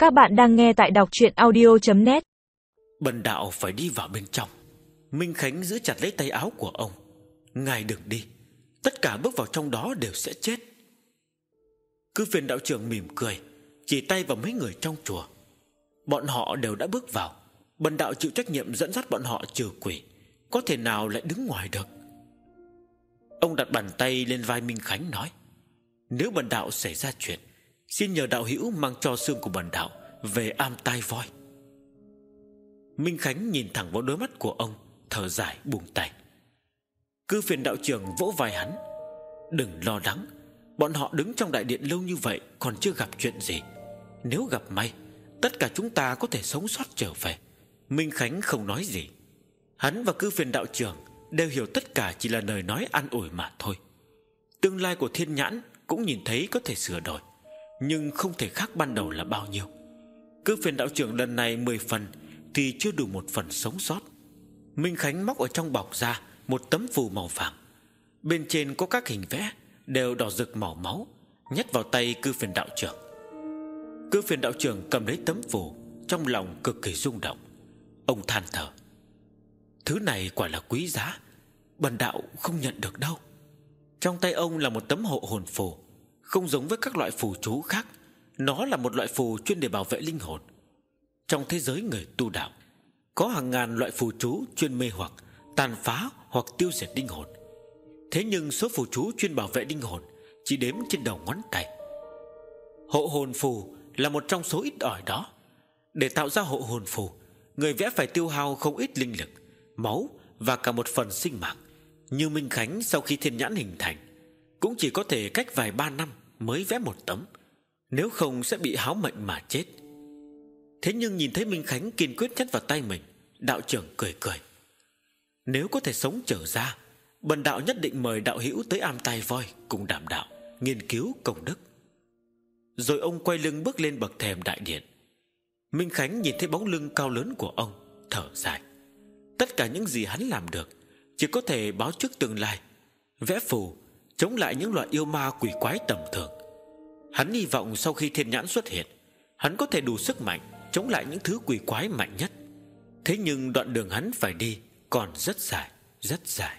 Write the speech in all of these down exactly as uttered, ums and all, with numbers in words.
Các bạn đang nghe tại đọc truyện audio chấm net. Bần đạo phải đi vào bên trong. Minh Khánh giữ chặt lấy tay áo của ông. Ngài đừng đi, tất cả bước vào trong đó đều sẽ chết. Cư Phiền đạo trưởng mỉm cười, chỉ tay vào mấy người trong chùa. Bọn họ đều đã bước vào, bần đạo chịu trách nhiệm dẫn dắt bọn họ trừ quỷ, có thể nào lại đứng ngoài được. Ông đặt bàn tay lên vai Minh Khánh nói: nếu bần đạo xảy ra chuyện, xin nhờ đạo hữu mang cho xương của bần đạo về am tai voi. Minh Khánh nhìn thẳng vào đôi mắt của ông, thở dài buông tay. Cư Phiền đạo trưởng vỗ vai hắn: đừng lo lắng, bọn họ đứng trong đại điện lâu như vậy còn chưa gặp chuyện gì. Nếu gặp may, tất cả chúng ta có thể sống sót trở về. Minh Khánh không nói gì. Hắn và Cư Phiền đạo trưởng đều hiểu tất cả chỉ là lời nói an ủi mà thôi. Tương lai của Thiên Nhãn cũng nhìn thấy có thể sửa đổi, nhưng không thể khác ban đầu là bao nhiêu. Cư Phiền đạo trưởng lần này mười phần thì chưa đủ một phần sống sót. Minh Khánh móc ở trong bọc ra một tấm phù màu vàng, bên trên có các hình vẽ đều đỏ rực màu máu, nhét vào tay Cư Phiền đạo trưởng. Cư Phiền đạo trưởng cầm lấy tấm phù, trong lòng cực kỳ rung động. Ông than thở: thứ này quả là quý giá, bần đạo không nhận được đâu. Trong tay ông là một tấm hộ hồn phù, không giống với các loại phù chú khác. Nó là một loại phù chuyên để bảo vệ linh hồn. Trong thế giới người tu đạo, có hàng ngàn loại phù chú chuyên mê hoặc, tàn phá hoặc tiêu diệt linh hồn. Thế nhưng số phù chú chuyên bảo vệ linh hồn chỉ đếm trên đầu ngón tay. Hộ hồn phù là một trong số ít ỏi đó. Để tạo ra hộ hồn phù, người vẽ phải tiêu hao không ít linh lực, máu và cả một phần sinh mạng. Như Minh Khánh sau khi Thiên Nhãn hình thành, cũng chỉ có thể cách vài ba năm mới vẽ một tấm, nếu không sẽ bị háo mệnh mà chết. Thế nhưng nhìn thấy Minh Khánh kiên quyết nhét vào tay mình, đạo trưởng cười cười: nếu có thể sống trở ra, bần đạo nhất định mời đạo hữu tới am tai voi cùng đảm đạo, nghiên cứu công đức. Rồi ông quay lưng bước lên bậc thềm đại điện. Minh Khánh nhìn thấy bóng lưng cao lớn của ông, thở dài. Tất cả những gì hắn làm được chỉ có thể báo trước tương lai, vẽ phù chống lại những loại yêu ma quỷ quái tầm thường. Hắn hy vọng sau khi Thiên Nhãn xuất hiện, hắn có thể đủ sức mạnh chống lại những thứ quỷ quái mạnh nhất. Thế nhưng đoạn đường hắn phải đi còn rất dài, rất dài.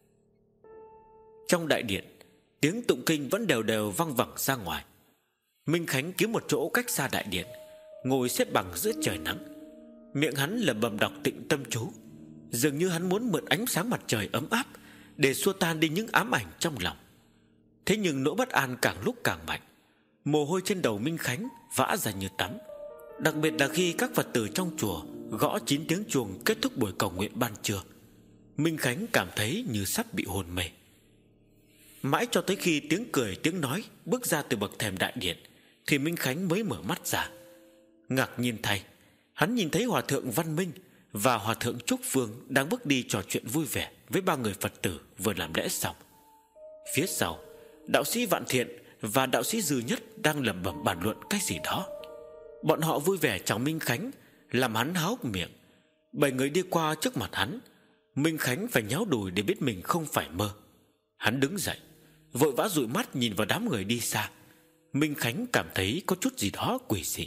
Trong đại điện, tiếng tụng kinh vẫn đều đều văng vẳng ra ngoài. Minh Khánh kiếm một chỗ cách xa đại điện, ngồi xếp bằng giữa trời nắng. Miệng hắn lẩm bẩm đọc tịnh tâm chú, dường như hắn muốn mượn ánh sáng mặt trời ấm áp để xua tan đi những ám ảnh trong lòng. Thế nhưng nỗi bất an càng lúc càng mạnh. Mồ hôi trên đầu Minh Khánh vã ra như tắm, đặc biệt là khi các Phật tử trong chùa gõ chín tiếng chuông kết thúc buổi cầu nguyện ban trưa. Minh Khánh cảm thấy như sắp bị hôn mê. Mãi cho tới khi tiếng cười tiếng nói bước ra từ bậc thềm đại điện thì Minh Khánh mới mở mắt ra. Ngạc nhiên thay, hắn nhìn thấy Hòa thượng Văn Minh và Hòa thượng Trúc Phương đang bước đi trò chuyện vui vẻ với ba người Phật tử vừa làm lễ xong. Phía sau, đạo sĩ Vạn Thiện và đạo sĩ Dư Nhất đang lẩm bẩm bàn luận cái gì đó. Bọn họ vui vẻ chào Minh Khánh, làm hắn há hốc miệng. Bảy người đi qua trước mặt hắn, Minh Khánh phải nhéo đùi để biết mình không phải mơ. Hắn đứng dậy, vội vã dụi mắt nhìn vào đám người đi xa. Minh Khánh cảm thấy có chút gì đó quỷ dị.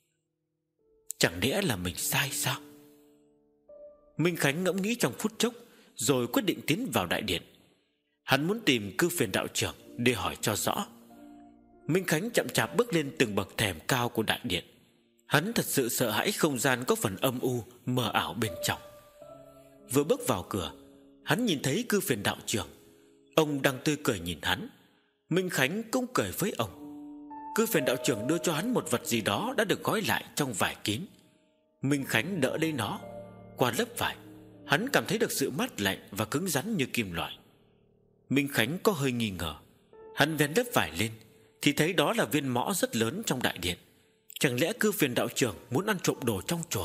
Chẳng lẽ là mình sai sao? Minh Khánh ngẫm nghĩ trong phút chốc, rồi quyết định tiến vào đại điện. Hắn muốn tìm Cư Phiền đạo trưởng để hỏi cho rõ. Minh Khánh chậm chạp bước lên từng bậc thềm cao của đại điện. Hắn thật sự sợ hãi không gian có phần âm u mờ ảo bên trong. Vừa bước vào cửa, hắn nhìn thấy Cư Phiền đạo trưởng. Ông đang tươi cười nhìn hắn. Minh Khánh cũng cười với ông. Cư Phiền đạo trưởng đưa cho hắn một vật gì đó đã được gói lại trong vải kín. Minh Khánh đỡ lấy nó. Qua lớp vải, hắn cảm thấy được sự mát lạnh và cứng rắn như kim loại. Minh Khánh có hơi nghi ngờ. Hắn vén lớp vải lên thì thấy đó là viên mõ rất lớn trong đại điện. Chẳng lẽ Cư Phiền đạo trưởng muốn ăn trộm đồ trong chùa?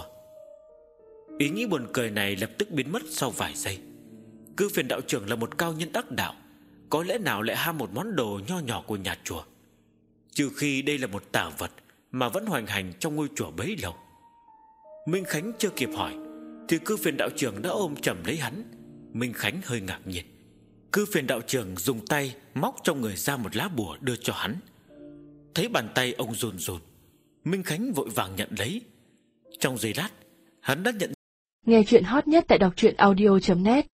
Ý nghĩ buồn cười này lập tức biến mất sau vài giây. Cư Phiền đạo trưởng là một cao nhân đắc đạo, có lẽ nào lại ham một món đồ nho nhỏ của nhà chùa? Trừ khi đây là một tà vật mà vẫn hoành hành trong ngôi chùa bấy lâu. Minh Khánh chưa kịp hỏi thì Cư Phiền đạo trưởng đã ôm chầm lấy hắn. Minh Khánh hơi ngạc nhiên. Cư Phiền đạo trưởng dùng tay móc trong người ra một lá bùa đưa cho hắn. Thấy bàn tay ông run run, Minh Khánh vội vàng nhận lấy. Trong giây lát, hắn đã nhận. Nghe chuyện hot nhất tại đọc truyện audio chấm net.